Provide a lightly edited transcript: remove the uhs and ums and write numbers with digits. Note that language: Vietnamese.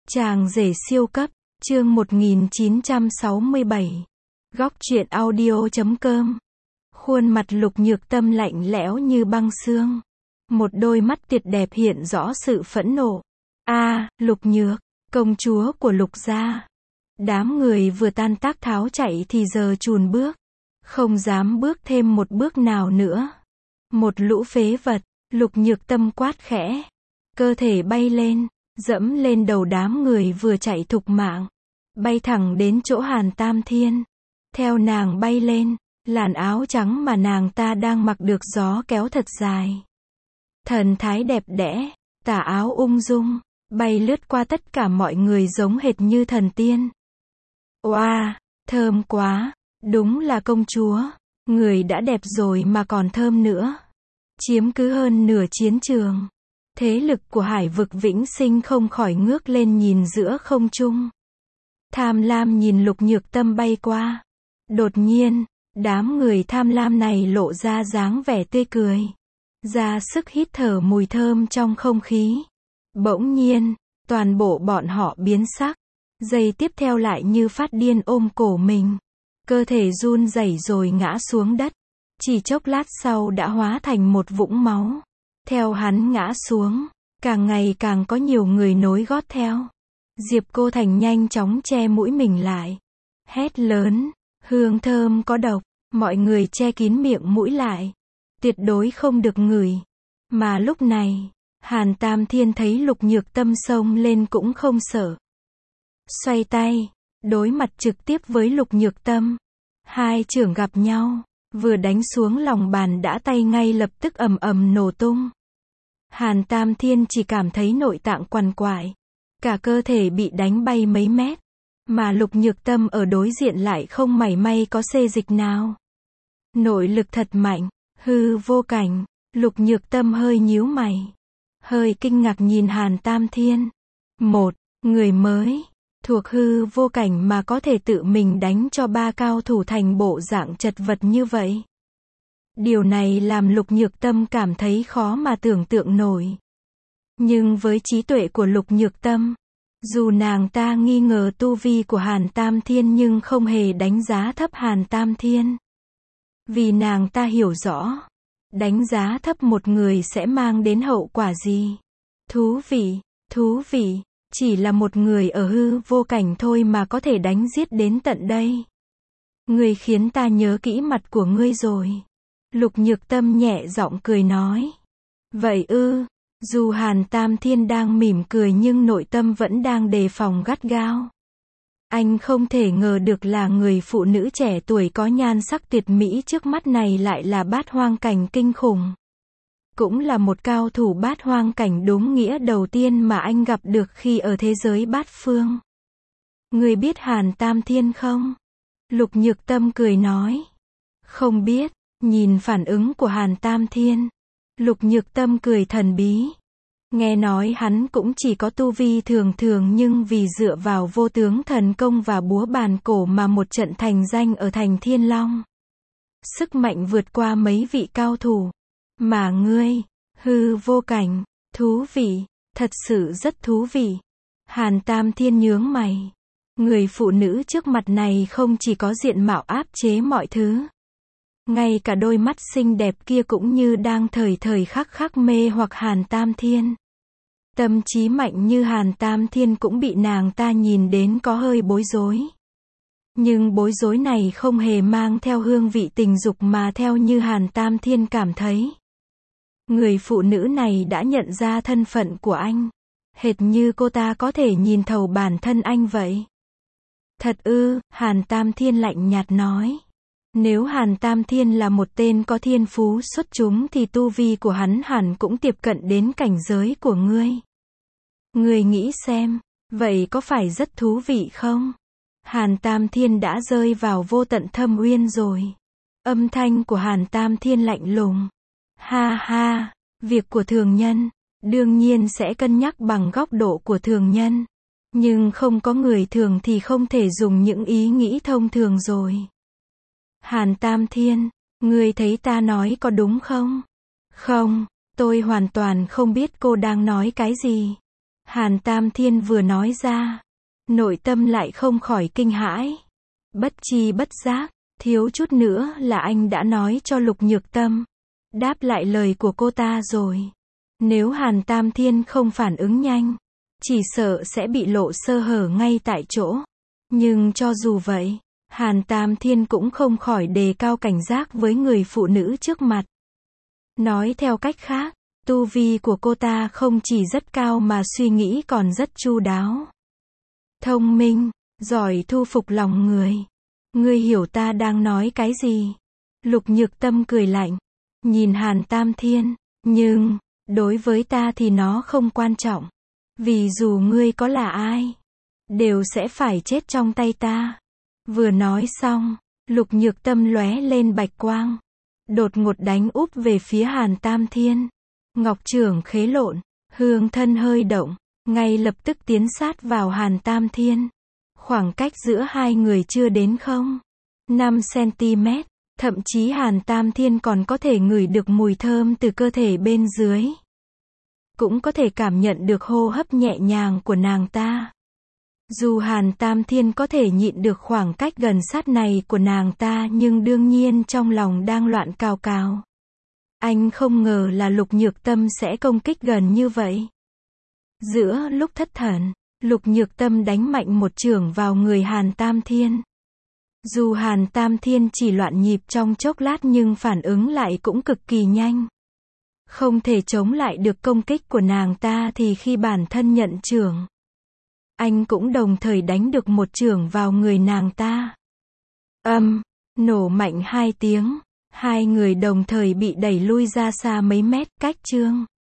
Chàng rể siêu cấp, chương 1967. Góc truyện audio.com. Khuôn mặt Lục Nhược Tâm lạnh lẽo như băng xương. Một đôi mắt tuyệt đẹp hiện rõ sự phẫn nộ. Lục Nhược, công chúa của Lục gia. Đám người vừa tan tác tháo chạy thì giờ chùn bước. Không dám bước thêm một bước nào nữa. Một lũ phế vật, Lục Nhược Tâm quát khẽ. Cơ thể bay lên, dẫm lên đầu đám người vừa chạy thục mạng. Bay thẳng đến chỗ Hàn Tam Thiên. Theo nàng bay lên, làn áo trắng mà nàng ta đang mặc được gió kéo thật dài. Thần thái đẹp đẽ, tà áo ung dung, bay lướt qua tất cả mọi người giống hệt như thần tiên. Oa, thơm quá, đúng là công chúa, người đã đẹp rồi mà còn thơm nữa. Chiếm cứ hơn nửa chiến trường. Thế lực của Hải vực Vĩnh Sinh không khỏi ngước lên nhìn giữa không trung. Tham lam nhìn Lục Nhược Tâm bay qua. Đột nhiên, đám người tham lam này lộ ra dáng vẻ tươi cười. Ra sức hít thở mùi thơm trong không khí. Bỗng nhiên, toàn bộ bọn họ biến sắc. Giây tiếp theo lại như phát điên ôm cổ mình. Cơ thể run rẩy rồi ngã xuống đất. Chỉ chốc lát sau đã hóa thành một vũng máu. Theo hắn ngã xuống, càng ngày càng có nhiều người nối gót theo. Diệp Cô Thành nhanh chóng che mũi mình lại. Hét lớn, hương thơm có độc, mọi người che kín miệng mũi lại. Tuyệt đối không được ngửi. Mà lúc này, Hàn Tam Thiên thấy Lục Nhược Tâm xông lên cũng không sợ. Xoay tay, đối mặt trực tiếp với Lục Nhược Tâm. Hai chưởng gặp nhau, vừa đánh xuống lòng bàn đã tay ngay lập tức ầm ầm nổ tung. Hàn Tam Thiên chỉ cảm thấy nội tạng quằn quại. Cả cơ thể bị đánh bay mấy mét. Mà Lục Nhược Tâm ở đối diện lại không mảy may có xê dịch nào. Nội lực thật mạnh, hư vô cảnh. Lục Nhược Tâm hơi nhíu mày. Hơi kinh ngạc nhìn Hàn Tam Thiên. Một người mới, thuộc hư vô cảnh mà có thể tự mình đánh cho ba cao thủ thành bộ dạng chật vật như vậy. Điều này làm Lục Nhược Tâm cảm thấy khó mà tưởng tượng nổi. Nhưng với trí tuệ của Lục Nhược Tâm, dù nàng ta nghi ngờ tu vi của Hàn Tam Thiên nhưng không hề đánh giá thấp Hàn Tam Thiên. Vì nàng ta hiểu rõ, đánh giá thấp một người sẽ mang đến hậu quả gì. Thú vị, chỉ là một người ở hư vô cảnh thôi mà có thể đánh giết đến tận đây. Ngươi khiến ta nhớ kỹ mặt của ngươi rồi. Lục Nhược Tâm nhẹ giọng cười nói. Vậy ư? Dù Hàn Tam Thiên đang mỉm cười nhưng nội tâm vẫn đang đề phòng gắt gao. Anh không thể ngờ được là người phụ nữ trẻ tuổi có nhan sắc tuyệt mỹ trước mắt này lại là bát hoang cảnh kinh khủng. Cũng là một cao thủ bát hoang cảnh đúng nghĩa đầu tiên mà anh gặp được khi ở thế giới bát phương. Người biết Hàn Tam Thiên không? Lục Nhược Tâm cười nói. Không biết. Nhìn phản ứng của Hàn Tam Thiên, Lục Nhược Tâm cười thần bí. Nghe nói hắn cũng chỉ có tu vi thường thường nhưng vì dựa vào vô tướng thần công và búa bàn cổ mà một trận thành danh ở thành Thiên Long. Sức mạnh vượt qua mấy vị cao thủ. Mà ngươi, hư vô cảnh, thú vị, thật sự rất thú vị. Hàn Tam Thiên nhướng mày. Người phụ nữ trước mặt này không chỉ có diện mạo áp chế mọi thứ. Ngay cả đôi mắt xinh đẹp kia cũng như đang thời thời khắc khắc mê hoặc Hàn Tam Thiên. Tâm trí mạnh như Hàn Tam Thiên cũng bị nàng ta nhìn đến có hơi bối rối. Nhưng bối rối này không hề mang theo hương vị tình dục mà theo như Hàn Tam Thiên cảm thấy. Người phụ nữ này đã nhận ra thân phận của anh. Hệt như cô ta có thể nhìn thấu bản thân anh vậy. Thật ư? Hàn Tam Thiên lạnh nhạt nói. Nếu Hàn Tam Thiên là một tên có thiên phú xuất chúng thì tu vi của hắn hẳn cũng tiếp cận đến cảnh giới của ngươi. Ngươi nghĩ xem, vậy có phải rất thú vị không? Hàn Tam Thiên đã rơi vào vô tận thâm uyên rồi. Âm thanh của Hàn Tam Thiên lạnh lùng. Ha ha, việc của thường nhân, đương nhiên sẽ cân nhắc bằng góc độ của thường nhân. Nhưng không có người thường thì không thể dùng những ý nghĩ thông thường rồi. Hàn Tam Thiên, ngươi thấy ta nói có đúng không? Không, tôi hoàn toàn không biết cô đang nói cái gì. Hàn Tam Thiên vừa nói ra, nội tâm lại không khỏi kinh hãi. Bất chi bất giác, thiếu chút nữa là anh đã nói cho Lục Nhược Tâm, đáp lại lời của cô ta rồi. Nếu Hàn Tam Thiên không phản ứng nhanh, chỉ sợ sẽ bị lộ sơ hở ngay tại chỗ. Nhưng cho dù vậy, Hàn Tam Thiên cũng không khỏi đề cao cảnh giác với người phụ nữ trước mặt. Nói theo cách khác, tu vi của cô ta không chỉ rất cao mà suy nghĩ còn rất chu đáo. Thông minh, giỏi thu phục lòng người. Ngươi hiểu ta đang nói cái gì? Lục Nhược Tâm cười lạnh, nhìn Hàn Tam Thiên, nhưng, đối với ta thì nó không quan trọng. Vì dù ngươi có là ai, đều sẽ phải chết trong tay ta. Vừa nói xong, Lục Nhược Tâm lóe lên bạch quang, đột ngột đánh úp về phía Hàn Tam Thiên. Ngọc trưởng khế lộn, hương thân hơi động, ngay lập tức tiến sát vào Hàn Tam Thiên. Khoảng cách giữa hai người chưa đến 0,5 cm, thậm chí Hàn Tam Thiên còn có thể ngửi được mùi thơm từ cơ thể bên dưới. Cũng có thể cảm nhận được hô hấp nhẹ nhàng của nàng ta. Dù Hàn Tam Thiên có thể nhịn được khoảng cách gần sát này của nàng ta nhưng đương nhiên trong lòng đang loạn cào cào. Anh không ngờ là Lục Nhược Tâm sẽ công kích gần như vậy. Giữa lúc thất thần, Lục Nhược Tâm đánh mạnh một chưởng vào người Hàn Tam Thiên. Dù Hàn Tam Thiên chỉ loạn nhịp trong chốc lát nhưng phản ứng lại cũng cực kỳ nhanh. Không thể chống lại được công kích của nàng ta thì khi bản thân nhận chưởng, anh cũng đồng thời đánh được một chưởng vào người nàng ta. Nổ mạnh 2 tiếng, hai người đồng thời bị đẩy lui ra xa mấy mét, cách chương